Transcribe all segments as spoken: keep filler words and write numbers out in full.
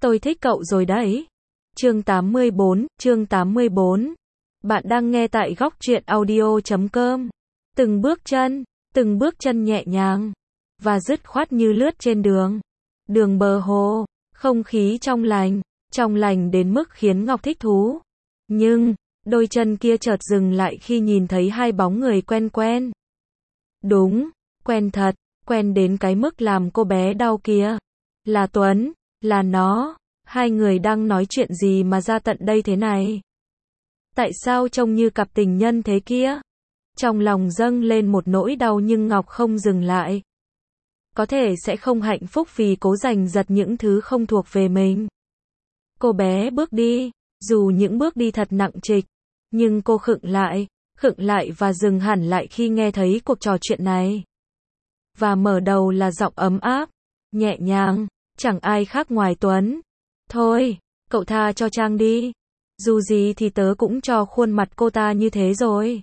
Tôi thích cậu rồi đấy. Chương tám mươi bốn, chương tám mươi bốn. Bạn đang nghe tại góc truyện audio chấm com. Từng bước chân, từng bước chân nhẹ nhàng và dứt khoát như lướt trên đường. Đường bờ hồ, không khí trong lành, trong lành đến mức khiến Ngọc thích thú. Nhưng, đôi chân kia chợt dừng lại khi nhìn thấy hai bóng người quen quen. Đúng, quen thật, quen đến cái mức làm cô bé đau kia. Là Tuấn, là nó, hai người đang nói chuyện gì mà ra tận đây thế này? Tại sao trông như cặp tình nhân thế kia? Trong lòng dâng lên một nỗi đau nhưng Ngọc không dừng lại. Có thể sẽ không hạnh phúc vì cố giành giật những thứ không thuộc về mình. Cô bé bước đi, dù những bước đi thật nặng trịch, nhưng cô khựng lại, khựng lại và dừng hẳn lại khi nghe thấy cuộc trò chuyện này. Và mở đầu là giọng ấm áp, nhẹ nhàng, chẳng ai khác ngoài Tuấn. Thôi, cậu tha cho Trang đi. Dù gì thì tớ cũng cho khuôn mặt cô ta như thế rồi.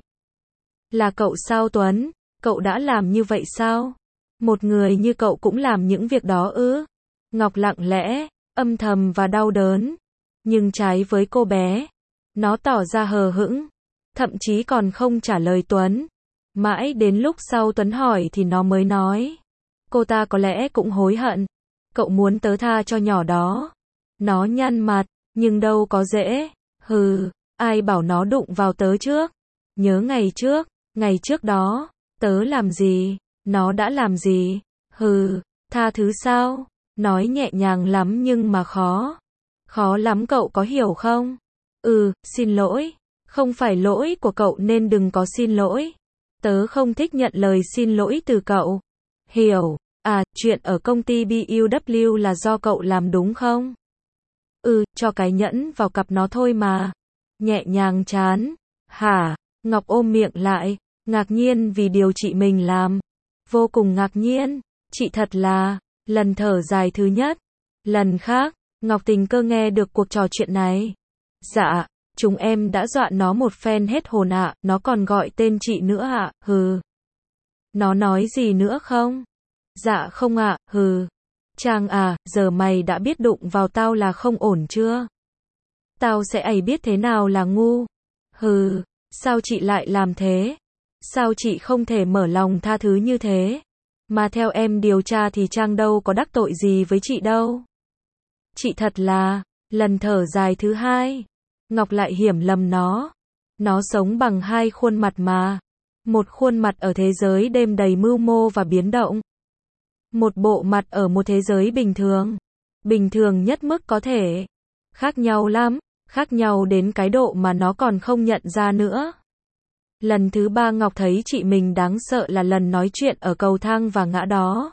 Là cậu sao Tuấn? Cậu đã làm như vậy sao? Một người như cậu cũng làm những việc đó ư? Ngọc lặng lẽ, âm thầm và đau đớn. Nhưng trái với cô bé, nó tỏ ra hờ hững, thậm chí còn không trả lời Tuấn. Mãi đến lúc sau Tuấn hỏi thì nó mới nói. Cô ta có lẽ cũng hối hận. Cậu muốn tớ tha cho nhỏ đó. Nó nhăn mặt, nhưng đâu có dễ. Hừ, ai bảo nó đụng vào tớ trước? Nhớ ngày trước, ngày trước đó, tớ làm gì? Nó đã làm gì? Hừ, tha thứ sao? Nói nhẹ nhàng lắm nhưng mà khó. Khó lắm cậu có hiểu không? Ừ, xin lỗi. Không phải lỗi của cậu nên đừng có xin lỗi. Tớ không thích nhận lời xin lỗi từ cậu. Hiểu, à, chuyện ở công ty bê u vê là do cậu làm đúng không? Ừ, cho cái nhẫn vào cặp nó thôi mà. Nhẹ nhàng chán. Hả? Ngọc ôm miệng lại, ngạc nhiên vì điều chị mình làm. Vô cùng ngạc nhiên. Chị thật là, lần thở dài thứ nhất. Lần khác, Ngọc tình cờ nghe được cuộc trò chuyện này. Dạ, chúng em đã dọa nó một phen hết hồn ạ, nó còn gọi tên chị nữa ạ, hừ. Nó nói gì nữa không? Dạ không ạ, hừ. Trang à, giờ mày đã biết đụng vào tao là không ổn chưa? Tao sẽ ấy biết thế nào là ngu. Hừ, sao chị lại làm thế? Sao chị không thể mở lòng tha thứ như thế? Mà theo em điều tra thì Trang đâu có đắc tội gì với chị đâu. Chị thật là, lần thở dài thứ hai. Ngọc lại hiểu lầm nó. Nó sống bằng hai khuôn mặt mà. Một khuôn mặt ở thế giới đêm đầy mưu mô và biến động. Một bộ mặt ở một thế giới bình thường. Bình thường nhất mức có thể. Khác nhau lắm, khác nhau đến cái độ mà nó còn không nhận ra nữa. Lần thứ ba Ngọc thấy chị mình đáng sợ là lần nói chuyện ở cầu thang và ngã đó.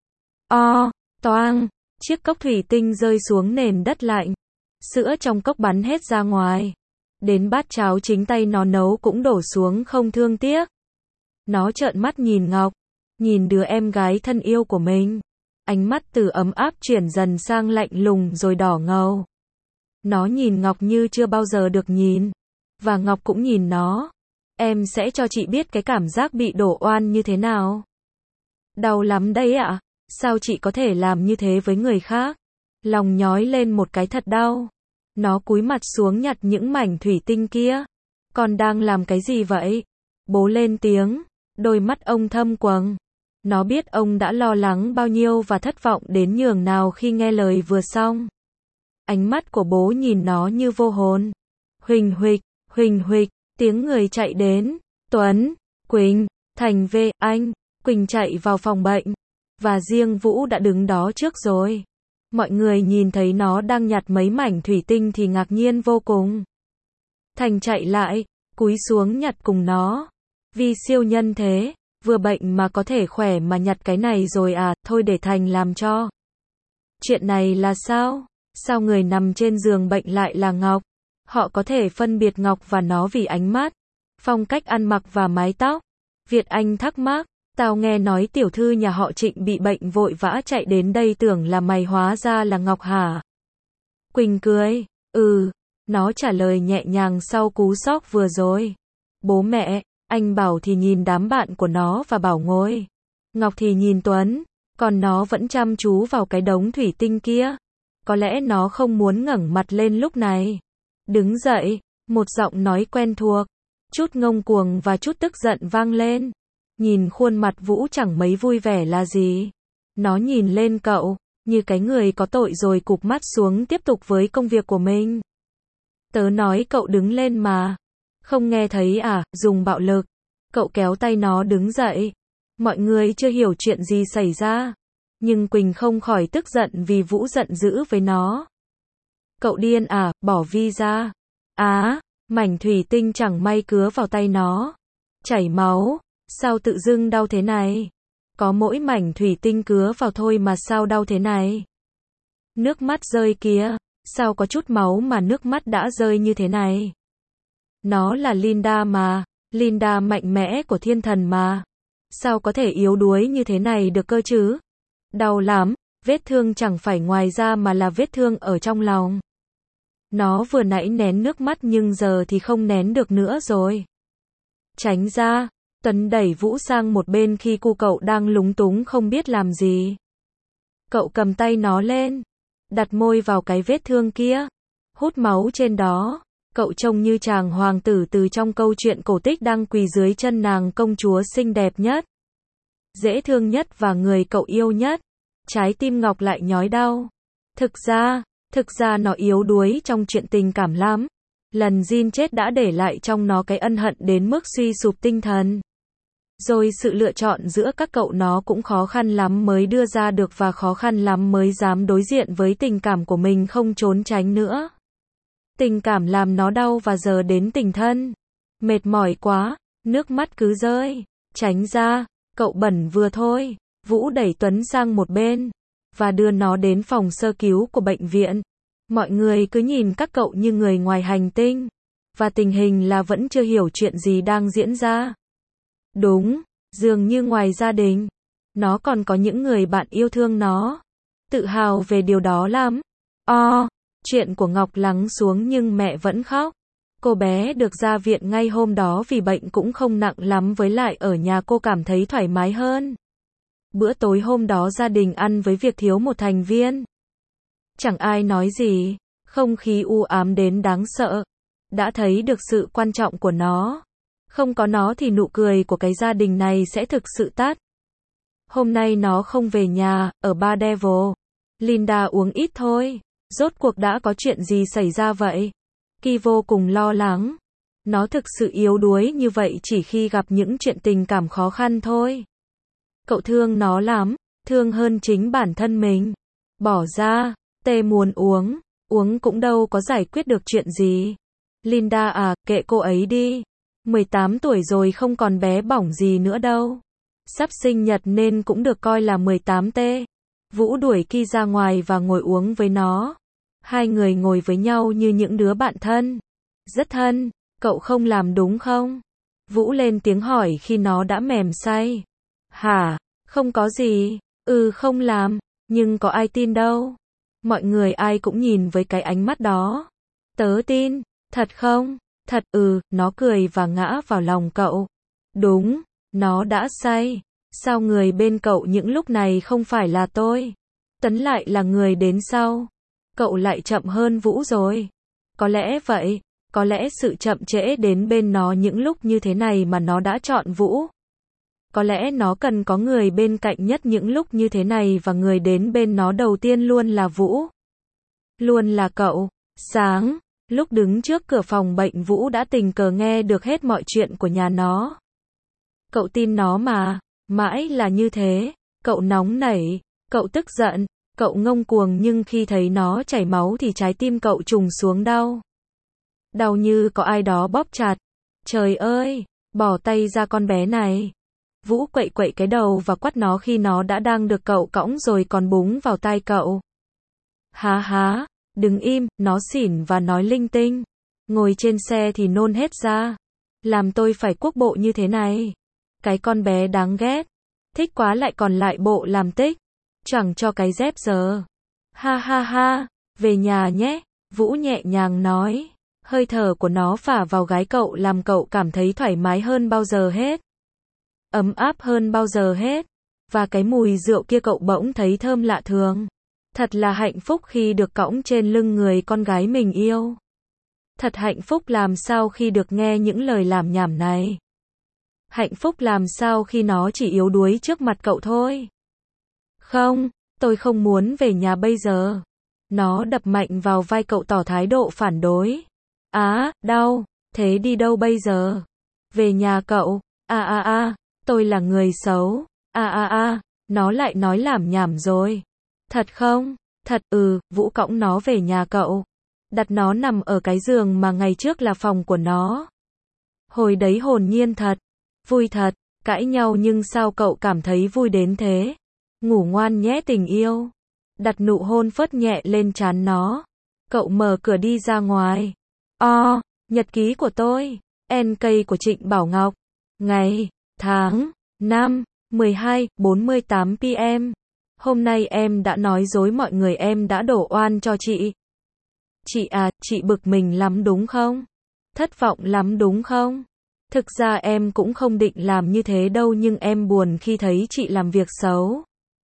O, toang, chiếc cốc thủy tinh rơi xuống nền đất lạnh. Sữa trong cốc bắn hết ra ngoài. Đến bát cháo chính tay nó nấu cũng đổ xuống không thương tiếc. Nó trợn mắt nhìn Ngọc. Nhìn đứa em gái thân yêu của mình. Ánh mắt từ ấm áp chuyển dần sang lạnh lùng rồi đỏ ngầu. Nó nhìn Ngọc như chưa bao giờ được nhìn. Và Ngọc cũng nhìn nó. Em sẽ cho chị biết cái cảm giác bị đổ oan như thế nào. Đau lắm đấy ạ. Sao chị có thể làm như thế với người khác? Lòng nhói lên một cái thật đau. Nó cúi mặt xuống nhặt những mảnh thủy tinh kia. Con đang làm cái gì vậy? Bố lên tiếng. Đôi mắt ông thâm quầng. Nó biết ông đã lo lắng bao nhiêu và thất vọng đến nhường nào khi nghe lời vừa xong. Ánh mắt của bố nhìn nó như vô hồn. Huỳnh huỵch, huỳnh huỵch, tiếng người chạy đến. Tuấn, Quỳnh, Thành V, anh. Quỳnh chạy vào phòng bệnh. Và riêng Vũ đã đứng đó trước rồi. Mọi người nhìn thấy nó đang nhặt mấy mảnh thủy tinh thì ngạc nhiên vô cùng. Thành chạy lại, cúi xuống nhặt cùng nó. Vì siêu nhân thế, vừa bệnh mà có thể khỏe mà nhặt cái này rồi à, thôi để Thành làm cho. Chuyện này là sao? Sao người nằm trên giường bệnh lại là Ngọc? Họ có thể phân biệt Ngọc và nó vì ánh mắt, phong cách ăn mặc và mái tóc. Việt Anh thắc mắc, tao nghe nói tiểu thư nhà họ Trịnh bị bệnh vội vã chạy đến đây tưởng là mày hóa ra là Ngọc hả? Quỳnh cười, ừ, nó trả lời nhẹ nhàng sau cú sốc vừa rồi. Bố mẹ, anh Bảo thì nhìn đám bạn của nó và bảo ngồi. Ngọc thì nhìn Tuấn, còn nó vẫn chăm chú vào cái đống thủy tinh kia. Có lẽ nó không muốn ngẩng mặt lên lúc này. Đứng dậy, một giọng nói quen thuộc, chút ngông cuồng và chút tức giận vang lên. Nhìn khuôn mặt Vũ chẳng mấy vui vẻ là gì. Nó nhìn lên cậu, như cái người có tội rồi cụp mắt xuống tiếp tục với công việc của mình. Tớ nói cậu đứng lên mà. Không nghe thấy à, dùng bạo lực. Cậu kéo tay nó đứng dậy. Mọi người chưa hiểu chuyện gì xảy ra. Nhưng Quỳnh không khỏi tức giận vì Vũ giận dữ với nó. Cậu điên à, bỏ Vi ra. Á, mảnh thủy tinh chẳng may cứa vào tay nó. Chảy máu, sao tự dưng đau thế này? Có mỗi mảnh thủy tinh cứa vào thôi mà sao đau thế này? Nước mắt rơi kìa, sao có chút máu mà nước mắt đã rơi như thế này? Nó là Linda mà, Linda mạnh mẽ của thiên thần mà. Sao có thể yếu đuối như thế này được cơ chứ? Đau lắm, vết thương chẳng phải ngoài da mà là vết thương ở trong lòng. Nó vừa nãy nén nước mắt nhưng giờ thì không nén được nữa rồi. Tránh ra, Tuấn đẩy Vũ sang một bên khi cu cậu đang lúng túng không biết làm gì. Cậu cầm tay nó lên, đặt môi vào cái vết thương kia, hút máu trên đó. Cậu trông như chàng hoàng tử từ trong câu chuyện cổ tích đang quỳ dưới chân nàng công chúa xinh đẹp nhất, dễ thương nhất và người cậu yêu nhất. Trái tim Ngọc lại nhói đau. Thực ra, thực ra nó yếu đuối trong chuyện tình cảm lắm. Lần Jin chết đã để lại trong nó cái ân hận đến mức suy sụp tinh thần. Rồi sự lựa chọn giữa các cậu nó cũng khó khăn lắm mới đưa ra được và khó khăn lắm mới dám đối diện với tình cảm của mình không trốn tránh nữa. Tình cảm làm nó đau và giờ đến tình thân. Mệt mỏi quá, nước mắt cứ rơi. Tránh ra, cậu bẩn vừa thôi. Vũ đẩy Tuấn sang một bên và đưa nó đến phòng sơ cứu của bệnh viện. Mọi người cứ nhìn các cậu như người ngoài hành tinh, và tình hình là vẫn chưa hiểu chuyện gì đang diễn ra. Đúng, dường như ngoài gia đình, nó còn có những người bạn yêu thương nó. Tự hào về điều đó lắm. O, chuyện của Ngọc lắng xuống nhưng mẹ vẫn khóc. Cô bé được ra viện ngay hôm đó vì bệnh cũng không nặng lắm, với lại ở nhà cô cảm thấy thoải mái hơn. Bữa tối hôm đó gia đình ăn với việc thiếu một thành viên. Chẳng ai nói gì, không khí u ám đến đáng sợ. Đã thấy được sự quan trọng của nó. Không có nó thì nụ cười của cái gia đình này sẽ thực sự tắt. Hôm nay nó không về nhà, ở Bar Devil. Linda uống ít thôi. Rốt cuộc đã có chuyện gì xảy ra vậy? Ki vô cùng lo lắng. Nó thực sự yếu đuối như vậy chỉ khi gặp những chuyện tình cảm khó khăn thôi. Cậu thương nó lắm, thương hơn chính bản thân mình. Bỏ ra, tê muốn uống, uống cũng đâu có giải quyết được chuyện gì. Linda à, kệ cô ấy đi. mười tám tuổi rồi không còn bé bỏng gì nữa đâu. Sắp sinh nhật nên cũng được coi là mười tám T. Vũ đuổi Ki ra ngoài và ngồi uống với nó. Hai người ngồi với nhau như những đứa bạn thân. Rất thân, cậu không làm đúng không? Vũ lên tiếng hỏi khi nó đã mềm say. Hả? Không có gì. Ừ không làm, nhưng có ai tin đâu. Mọi người ai cũng nhìn với cái ánh mắt đó. Tớ tin. Thật không? Thật. Ừ, nó cười và ngã vào lòng cậu. Đúng, nó đã say. Sao người bên cậu những lúc này không phải là tôi? Tấn lại là người đến sau. Cậu lại chậm hơn Vũ rồi. Có lẽ vậy, có lẽ sự chậm trễ đến bên nó những lúc như thế này mà nó đã chọn Vũ. Có lẽ nó cần có người bên cạnh nhất những lúc như thế này và người đến bên nó đầu tiên luôn là Vũ. Luôn là cậu. Sáng, lúc đứng trước cửa phòng bệnh Vũ đã tình cờ nghe được hết mọi chuyện của nhà nó. Cậu tin nó mà, mãi là như thế. Cậu nóng nảy, cậu tức giận, cậu ngông cuồng nhưng khi thấy nó chảy máu thì trái tim cậu trùng xuống đau. Đau như có ai đó bóp chặt. Trời ơi, bỏ tay ra con bé này. Vũ quậy quậy cái đầu và quắt nó khi nó đã đang được cậu cõng rồi còn búng vào tai cậu. Há há, đừng im, nó xỉn và nói linh tinh. Ngồi trên xe thì nôn hết ra. Làm tôi phải cuốc bộ như thế này. Cái con bé đáng ghét. Thích quá lại còn lại bộ làm tích. Chẳng cho cái dép giờ. Ha ha ha, về nhà nhé. Vũ nhẹ nhàng nói. Hơi thở của nó phả vào gái cậu làm cậu cảm thấy thoải mái hơn bao giờ hết. Ấm áp hơn bao giờ hết. Và cái mùi rượu kia cậu bỗng thấy thơm lạ thường. Thật là hạnh phúc khi được cõng trên lưng người con gái mình yêu. Thật hạnh phúc làm sao khi được nghe những lời làm nhảm này. Hạnh phúc làm sao khi nó chỉ yếu đuối trước mặt cậu thôi. Không, tôi không muốn về nhà bây giờ. Nó đập mạnh vào vai cậu tỏ thái độ phản đối. Á, đau, thế đi đâu bây giờ? Về nhà cậu. A a a, tôi là người xấu. A a a, nó lại nói làm nhảm rồi. Thật không? Thật, ừ, Vũ cõng nó về nhà cậu. Đặt nó nằm ở cái giường mà ngày trước là phòng của nó. Hồi đấy hồn nhiên thật. Vui thật, cãi nhau nhưng sao cậu cảm thấy vui đến thế? Ngủ ngoan nhé tình yêu. Đặt nụ hôn phớt nhẹ lên trán nó. Cậu mở cửa đi ra ngoài. O, nhật ký của tôi. en ca của Trịnh Bảo Ngọc. Ngày, tháng, năm, mười hai, bốn mươi tám pê em. Hôm nay em đã nói dối mọi người, em đã đổ oan cho chị. Chị à, chị bực mình lắm đúng không? Thất vọng lắm đúng không? Thực ra em cũng không định làm như thế đâu, nhưng em buồn khi thấy chị làm việc xấu.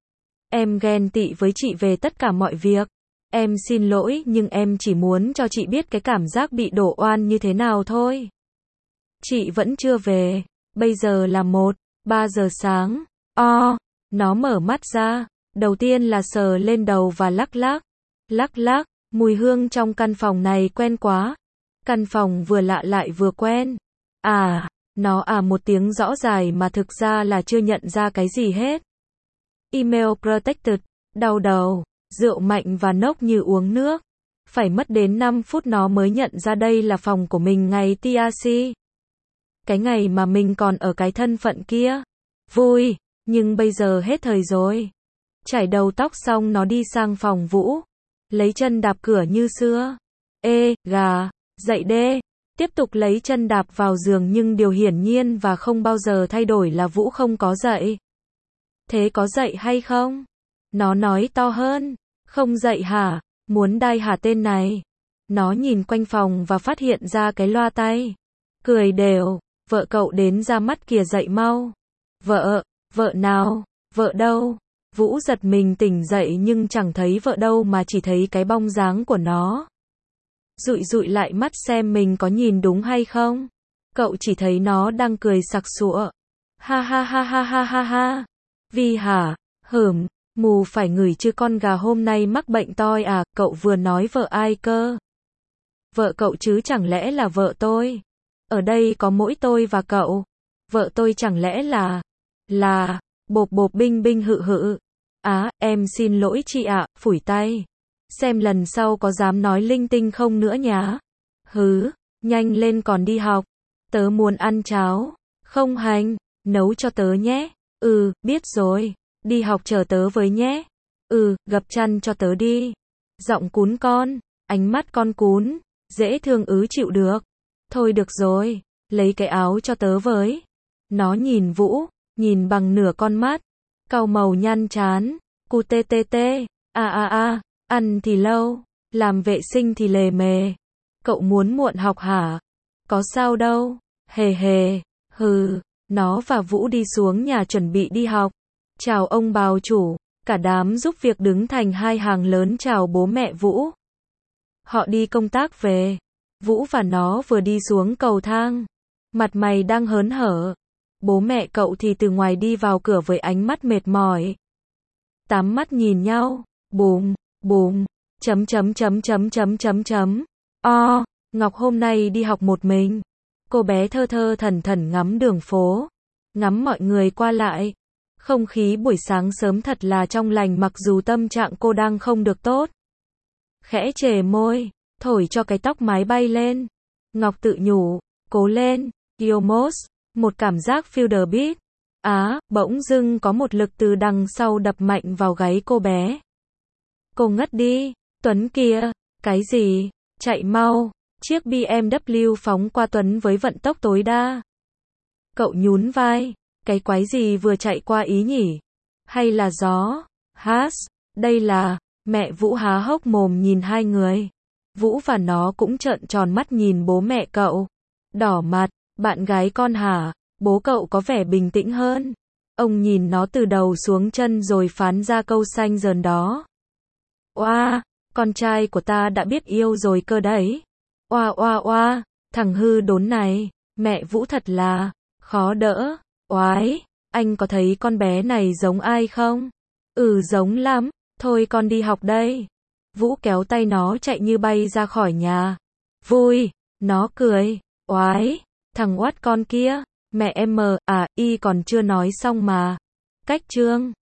Em ghen tị với chị về tất cả mọi việc. Em xin lỗi, nhưng em chỉ muốn cho chị biết cái cảm giác bị đổ oan như thế nào thôi. Chị vẫn chưa về. Bây giờ là một, ba giờ sáng. O, nó mở mắt ra. Đầu tiên là sờ lên đầu và lắc lắc. Lắc lắc, mùi hương trong căn phòng này quen quá. Căn phòng vừa lạ lại vừa quen. À, nó à một tiếng rõ dài mà thực ra là chưa nhận ra cái gì hết. Email protected, đau đầu, rượu mạnh và nốc như uống nước. Phải mất đến năm phút nó mới nhận ra đây là phòng của mình ngày tê rờ xê. Cái ngày mà mình còn ở cái thân phận kia. Vui, nhưng bây giờ hết thời rồi. Chải đầu tóc xong nó đi sang phòng Vũ. Lấy chân đạp cửa như xưa. Ê, gà, dậy đê. Tiếp tục lấy chân đạp vào giường, nhưng điều hiển nhiên và không bao giờ thay đổi là Vũ không có dậy. Thế có dậy hay không? Nó nói to hơn. Không dậy hả? Muốn đai hả tên này? Nó nhìn quanh phòng và phát hiện ra cái loa tay. Cười đều. Vợ cậu đến ra mắt kìa, dậy mau. Vợ? Vợ nào? Vợ đâu? Vũ giật mình tỉnh dậy nhưng chẳng thấy vợ đâu mà chỉ thấy cái bóng dáng của nó. Dụi dụi lại mắt xem mình có nhìn đúng hay không. Cậu chỉ thấy nó đang cười sặc sụa. Ha ha ha ha ha ha ha. Vì hả? Hửm, mù phải ngửi chứ, con gà hôm nay mắc bệnh toi à? Cậu vừa nói vợ ai cơ? Vợ cậu chứ chẳng lẽ là vợ tôi? Ở đây có mỗi tôi và cậu. Vợ tôi chẳng lẽ là... Là... Bộp bộp binh binh hự hự. Á, em xin lỗi chị ạ, phủi tay. Xem lần sau có dám nói linh tinh không nữa nhá. Hứ, nhanh lên còn đi học. Tớ muốn ăn cháo. Không hành, nấu cho tớ nhé. Ừ, biết rồi. Đi học chờ tớ với nhé. Ừ, gập chăn cho tớ đi. Giọng cún con, ánh mắt con cún, dễ thương ứ chịu được. Thôi được rồi, lấy cái áo cho tớ với. Nó nhìn Vũ, nhìn bằng nửa con mắt. Cau màu nhăn chán, cu tê tê tê, a a a, ăn thì lâu, làm vệ sinh thì lề mề. Cậu muốn muộn học hả? Có sao đâu, hề hề, hừ. Nó và Vũ đi xuống nhà chuẩn bị đi học. Chào ông bào chủ, cả đám giúp việc đứng thành hai hàng lớn chào bố mẹ Vũ. Họ đi công tác về. Vũ và nó vừa đi xuống cầu thang. Mặt mày đang hớn hở. Bố mẹ cậu thì từ ngoài đi vào cửa với ánh mắt mệt mỏi. Tám mắt nhìn nhau. Bùm, bùm, chấm chấm chấm chấm chấm chấm chấm. O, Ngọc hôm nay đi học một mình. Cô bé thơ thơ thẩn thẩn ngắm đường phố. Ngắm mọi người qua lại. Không khí buổi sáng sớm thật là trong lành mặc dù tâm trạng cô đang không được tốt. Khẽ chề môi, thổi cho cái tóc mái bay lên. Ngọc tự nhủ, cố lên, almost, một cảm giác feel the beat. Á, bỗng dưng có một lực từ đằng sau đập mạnh vào gáy cô bé. Cô ngất đi, Tuấn kia, cái gì, chạy mau, chiếc bê em vê phóng qua Tuấn với vận tốc tối đa. Cậu nhún vai, cái quái gì vừa chạy qua ý nhỉ? Hay là gió? Hát, đây là, mẹ Vũ há hốc mồm nhìn hai người. Vũ và nó cũng trợn tròn mắt nhìn bố mẹ cậu. Đỏ mặt, bạn gái con hả? Bố cậu có vẻ bình tĩnh hơn. Ông nhìn nó từ đầu xuống chân rồi phán ra câu xanh dờn đó. Oa, con trai của ta đã biết yêu rồi cơ đấy. Oa oa oa, thằng hư đốn này, mẹ Vũ thật là khó đỡ. Oái, anh có thấy con bé này giống ai không? Ừ giống lắm, thôi con đi học đây. Vũ kéo tay nó chạy như bay ra khỏi nhà. Vui, nó cười, oái, thằng oát con kia, mẹ em mờ, à, y còn chưa nói xong mà. Cách chương